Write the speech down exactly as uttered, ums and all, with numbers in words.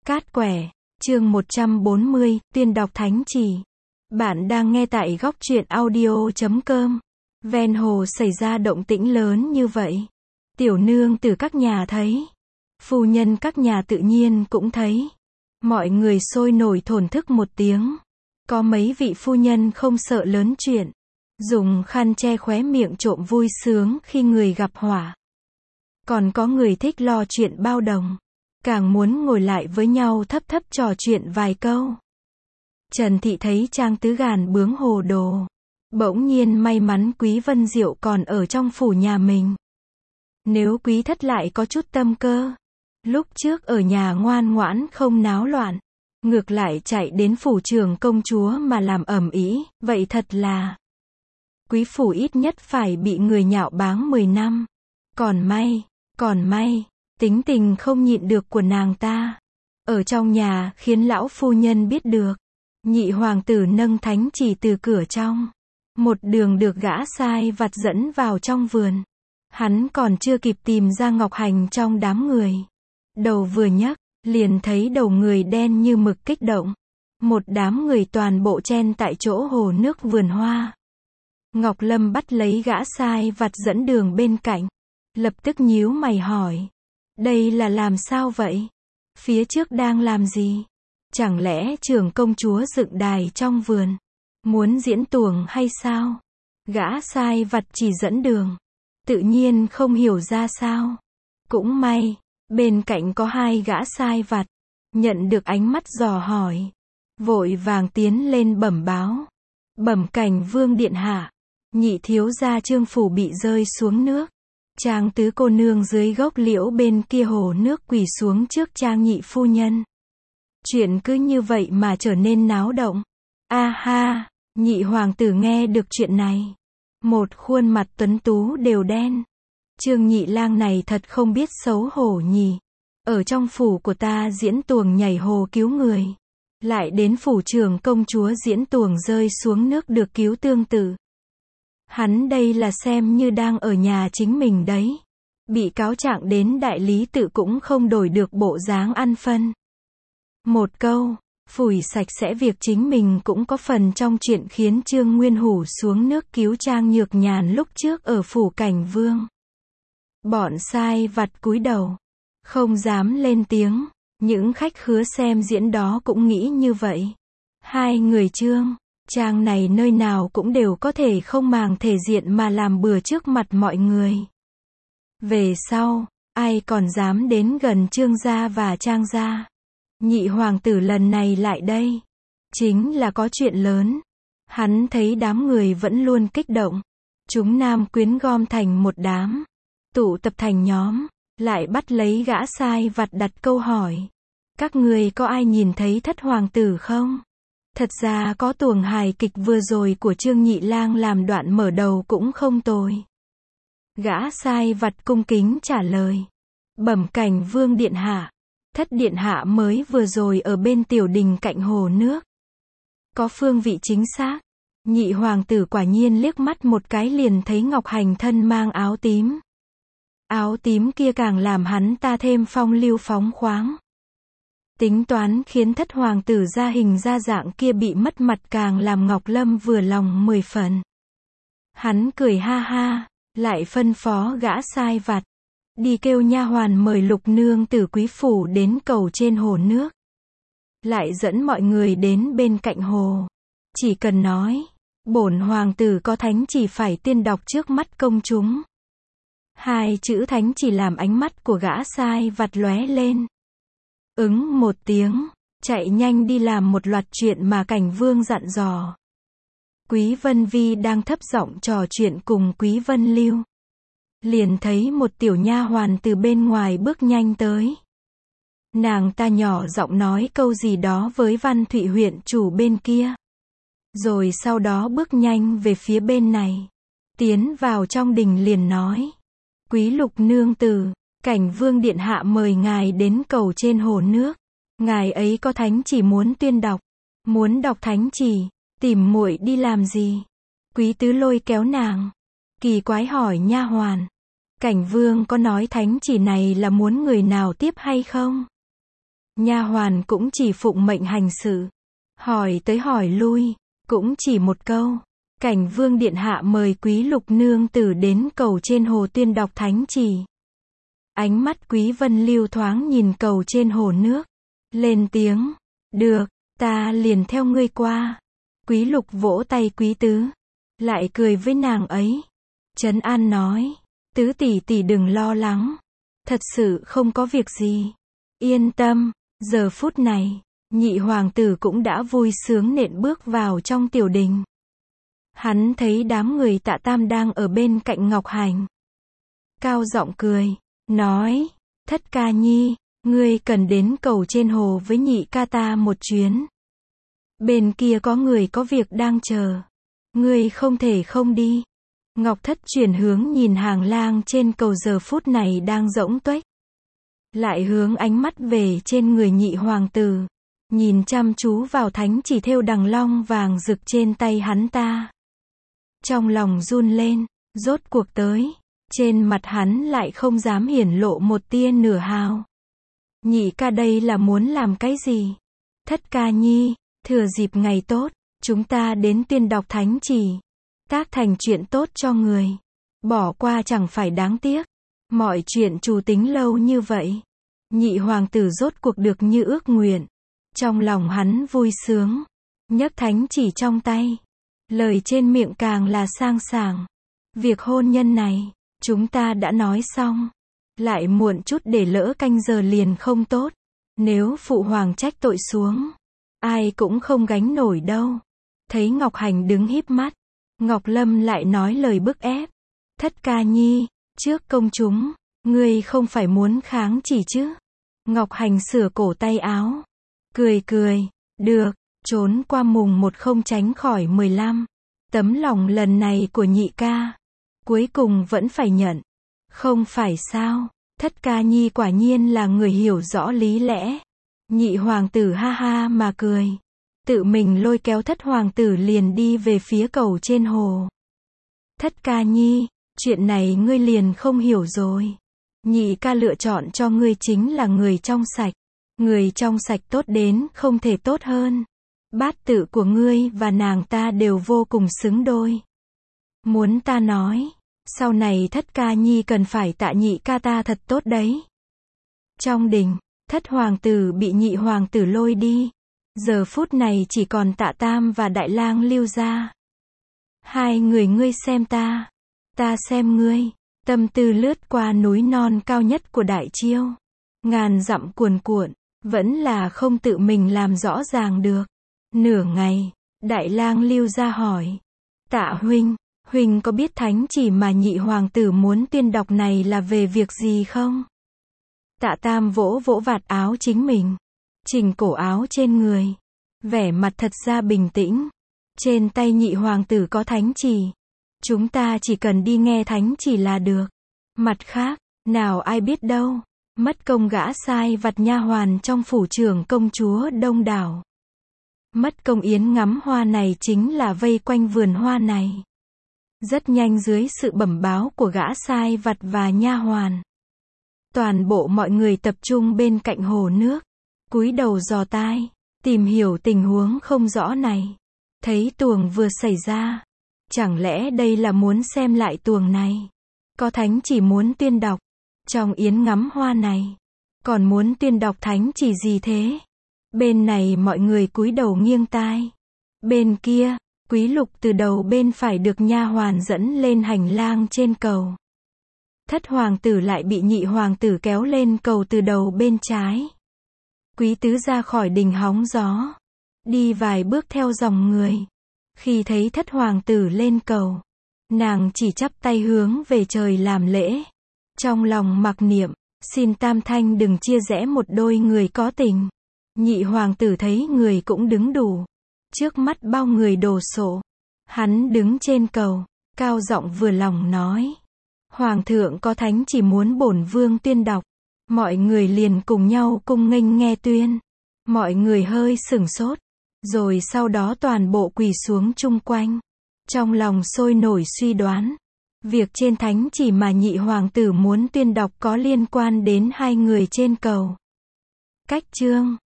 Cát quẻ, chương một trăm bốn mươi, tuyên đọc thánh chỉ. Bạn đang nghe tại góc truyện audio chấm com. Ven hồ xảy ra động tĩnh lớn như vậy. Tiểu nương từ các nhà thấy. Phu nhân các nhà tự nhiên cũng thấy. Mọi người sôi nổi thổn thức một tiếng. Có mấy vị phu nhân không sợ lớn chuyện. Dùng khăn che khóe miệng trộm vui sướng khi người gặp họa. Còn có người thích lo chuyện bao đồng. Càng muốn ngồi lại với nhau thấp thấp trò chuyện vài câu. Trần Thị thấy Trang Tứ Gàn bướng hồ đồ. Bỗng nhiên may mắn Quý Vân Diệu còn ở trong phủ nhà mình. Nếu Quý Thất lại có chút tâm cơ. Lúc trước ở nhà ngoan ngoãn không náo loạn. Ngược lại chạy đến phủ trường công chúa mà làm ầm ĩ, vậy thật là. Quý phủ ít nhất phải bị người nhạo báng mười năm. Còn may, còn may. Tính tình không nhịn được của nàng ta. Ở trong nhà khiến lão phu nhân biết được. Nhị hoàng tử nâng thánh chỉ từ cửa trong. Một đường được gã sai vặt dẫn vào trong vườn. Hắn còn chưa kịp tìm ra Ngọc Hành trong đám người. Đầu vừa nhấc, liền thấy đầu người đen như mực kích động. Một đám người toàn bộ chen tại chỗ hồ nước vườn hoa. Ngọc Lâm bắt lấy gã sai vặt dẫn đường bên cạnh. Lập tức nhíu mày hỏi. Đây là làm sao vậy? Phía trước đang làm gì? Chẳng lẽ trưởng công chúa dựng đài trong vườn? Muốn diễn tuồng hay sao? Gã sai vặt chỉ dẫn đường. Tự nhiên không hiểu ra sao. Cũng may, bên cạnh có hai gã sai vặt. Nhận được ánh mắt dò hỏi. Vội vàng tiến lên bẩm báo. Bẩm cảnh vương điện hạ. Nhị thiếu gia Trương phủ bị rơi xuống nước. Trang tứ cô nương dưới gốc liễu bên kia hồ nước quỳ xuống trước Trang nhị phu nhân. Chuyện cứ như vậy mà trở nên náo động. A ha, nhị hoàng tử nghe được chuyện này. Một khuôn mặt tuấn tú đều đen. Trương nhị lang này thật không biết xấu hổ nhỉ. Ở trong phủ của ta diễn tuồng nhảy hồ cứu người. Lại đến phủ trường công chúa diễn tuồng rơi xuống nước được cứu tương tự. Hắn đây là xem như đang ở nhà chính mình đấy. Bị cáo trạng đến đại lý tự cũng không đổi được bộ dáng ăn phân. Một câu, phủi sạch sẽ việc chính mình cũng có phần trong chuyện khiến Trương Nguyên Hủ xuống nước cứu Trang Nhược Nhàn lúc trước ở phủ Cảnh Vương. Bọn sai vặt cúi đầu, không dám lên tiếng. Những khách khứa xem diễn đó cũng nghĩ như vậy. Hai người Trương Trang này nơi nào cũng đều có thể không màng thể diện mà làm bừa trước mặt mọi người. Về sau, ai còn dám đến gần Trương gia và Trang gia. Nhị hoàng tử lần này lại đây. Chính là có chuyện lớn. Hắn thấy đám người vẫn luôn kích động. Chúng nam quyến gom thành một đám. Tụ tập thành nhóm. Lại bắt lấy gã sai vặt đặt câu hỏi. Các người có ai nhìn thấy thất hoàng tử không? Thật ra có tuồng hài kịch vừa rồi của Trương Nhị Lang làm đoạn mở đầu cũng không tồi. Gã sai vặt cung kính trả lời. Bẩm cảnh vương điện hạ. Thất điện hạ mới vừa rồi ở bên tiểu đình cạnh hồ nước. Có phương vị chính xác. Nhị hoàng tử quả nhiên liếc mắt một cái liền thấy Ngọc Hành thân mang áo tím. Áo tím kia càng làm hắn ta thêm phong lưu phóng khoáng. Tính toán khiến thất hoàng tử ra hình ra dạng kia bị mất mặt càng làm Ngọc Lâm vừa lòng mười phần. Hắn cười ha ha, lại phân phó gã sai vặt. Đi kêu nha hoàn mời Lục nương tử quý phủ đến cầu trên hồ nước. Lại dẫn mọi người đến bên cạnh hồ. Chỉ cần nói, bổn hoàng tử có thánh chỉ phải tiên đọc trước mắt công chúng. Hai chữ thánh chỉ làm ánh mắt của gã sai vặt lóe lên. Ứng một tiếng, chạy nhanh đi làm một loạt chuyện mà cảnh vương dặn dò. Quý Vân Vi đang thấp giọng trò chuyện cùng Quý Vân Lưu. Liền thấy một tiểu nha hoàn từ bên ngoài bước nhanh tới. Nàng ta nhỏ giọng nói câu gì đó với Văn Thụy huyện chủ bên kia. Rồi sau đó bước nhanh về phía bên này. Tiến vào trong đình liền nói. Quý Lục nương tử. Cảnh vương điện hạ mời ngài đến cầu trên hồ nước. Ngài ấy có thánh chỉ muốn tuyên đọc. Muốn đọc thánh chỉ, tìm muội đi làm gì? Quý tứ lôi kéo nàng. Kỳ quái hỏi nha hoàn. Cảnh vương có nói thánh chỉ này là muốn người nào tiếp hay không? Nha hoàn cũng chỉ phụng mệnh hành sự. Hỏi tới hỏi lui, cũng chỉ một câu. Cảnh Vương điện hạ mời Quý Lục nương tử đến cầu trên hồ tuyên đọc thánh chỉ. Ánh mắt Quý Vân Lưu thoáng nhìn cầu trên hồ nước. Lên tiếng. Được, ta liền theo ngươi qua. Quý Lục vỗ tay Quý Tứ. Lại cười với nàng ấy. Trấn an nói. Tứ tỷ tỷ đừng lo lắng. Thật sự không có việc gì. Yên tâm. Giờ phút này, nhị hoàng tử cũng đã vui sướng nện bước vào trong tiểu đình. Hắn thấy đám người Tạ Tam đang ở bên cạnh Ngọc Hành. Cao giọng cười. Nói. Thất ca nhi, ngươi cần đến cầu trên hồ với nhị ca ta một chuyến. Bên kia có người có việc đang chờ. Ngươi không thể không đi. Ngọc Thất chuyển hướng nhìn hàng lang trên cầu giờ phút này đang rỗng tuếch. Lại hướng ánh mắt về trên người nhị hoàng tử. Nhìn chăm chú vào thánh chỉ thêu đằng long vàng rực trên tay hắn ta. Trong lòng run lên, rốt cuộc tới. Trên mặt hắn lại không dám hiển lộ một tia nửa hào. Nhị ca đây là muốn làm cái gì? Thất ca nhi, thừa dịp ngày tốt, chúng ta đến tuyên đọc thánh chỉ. Tác thành chuyện tốt cho người. Bỏ qua chẳng phải đáng tiếc. Mọi chuyện chủ tính lâu như vậy. Nhị hoàng tử rốt cuộc được như ước nguyện. Trong lòng hắn vui sướng. Nhấc thánh chỉ trong tay. Lời trên miệng càng là sang sảng. Việc hôn nhân này, chúng ta đã nói xong. Lại muộn chút để lỡ canh giờ liền không tốt. Nếu phụ hoàng trách tội xuống, ai cũng không gánh nổi đâu. Thấy Ngọc Hành đứng híp mắt. Ngọc Lâm lại nói lời bức ép. Thất ca nhi, trước công chúng, ngươi không phải muốn kháng chỉ chứ? Ngọc Hành sửa cổ tay áo. Cười cười, được, trốn qua mùng một không tránh khỏi mười lăm. Tấm lòng lần này của nhị ca, cuối cùng vẫn phải nhận. Không phải sao, thất ca nhi quả nhiên là người hiểu rõ lý lẽ. Nhị hoàng tử ha ha mà cười. Tự mình lôi kéo thất hoàng tử liền đi về phía cầu trên hồ. Thất ca nhi, chuyện này ngươi liền không hiểu rồi. Nhị ca lựa chọn cho ngươi chính là người trong sạch. Người trong sạch tốt đến không thể tốt hơn. Bát tự của ngươi và nàng ta đều vô cùng xứng đôi. Muốn ta nói, sau này thất ca nhi cần phải tạ nhị ca ta thật tốt đấy. Trong đình, thất hoàng tử bị nhị hoàng tử lôi đi. Giờ phút này chỉ còn Tạ Tam và Đại Lang Lưu ra. Hai người ngươi xem ta, ta xem ngươi. Tâm tư lướt qua núi non cao nhất của Đại Chiêu. Ngàn dặm cuồn cuộn, vẫn là không tự mình làm rõ ràng được. Nửa ngày, Đại Lang Lưu ra hỏi. Tạ huynh, huynh có biết thánh chỉ mà nhị hoàng tử muốn tuyên đọc này là về việc gì không? Tạ Tam vỗ vỗ vạt áo chính mình. Chỉnh cổ áo trên người. Vẻ mặt thật ra bình tĩnh. Trên tay nhị hoàng tử có thánh chỉ. Chúng ta chỉ cần đi nghe thánh chỉ là được. Mặt khác, nào ai biết đâu. Mất công gã sai vặt nha hoàn trong phủ trưởng công chúa đông đảo. Mất công yến ngắm hoa này chính là vây quanh vườn hoa này. Rất nhanh dưới sự bẩm báo của gã sai vặt và nha hoàn. Toàn bộ mọi người tập trung bên cạnh hồ nước. Cúi đầu dò tai, tìm hiểu tình huống không rõ này. Thấy tuồng vừa xảy ra. Chẳng lẽ đây là muốn xem lại tuồng này? Có thánh chỉ muốn tuyên đọc. Trong yến ngắm hoa này. Còn muốn tuyên đọc thánh chỉ gì thế? Bên này mọi người cúi đầu nghiêng tai. Bên kia, Quý Lục từ đầu bên phải được nha hoàn dẫn lên hành lang trên cầu. Thất hoàng tử lại bị nhị hoàng tử kéo lên cầu từ đầu bên trái. Quý tứ ra khỏi đình hóng gió. Đi vài bước theo dòng người. Khi thấy thất hoàng tử lên cầu. Nàng chỉ chắp tay hướng về trời làm lễ. Trong lòng mặc niệm. Xin Tam Thanh đừng chia rẽ một đôi người có tình. Nhị hoàng tử thấy người cũng đứng đủ. Trước mắt bao người đồ sộ. Hắn đứng trên cầu. Cao giọng vừa lòng nói. Hoàng thượng có thánh chỉ muốn bổn vương tuyên đọc. Mọi người liền cùng nhau cung nghênh nghe tuyên. Mọi người hơi sửng sốt. Rồi sau đó toàn bộ quỳ xuống chung quanh. Trong lòng sôi nổi suy đoán. Việc trên thánh chỉ mà nhị hoàng tử muốn tuyên đọc có liên quan đến hai người trên cầu. Cách chương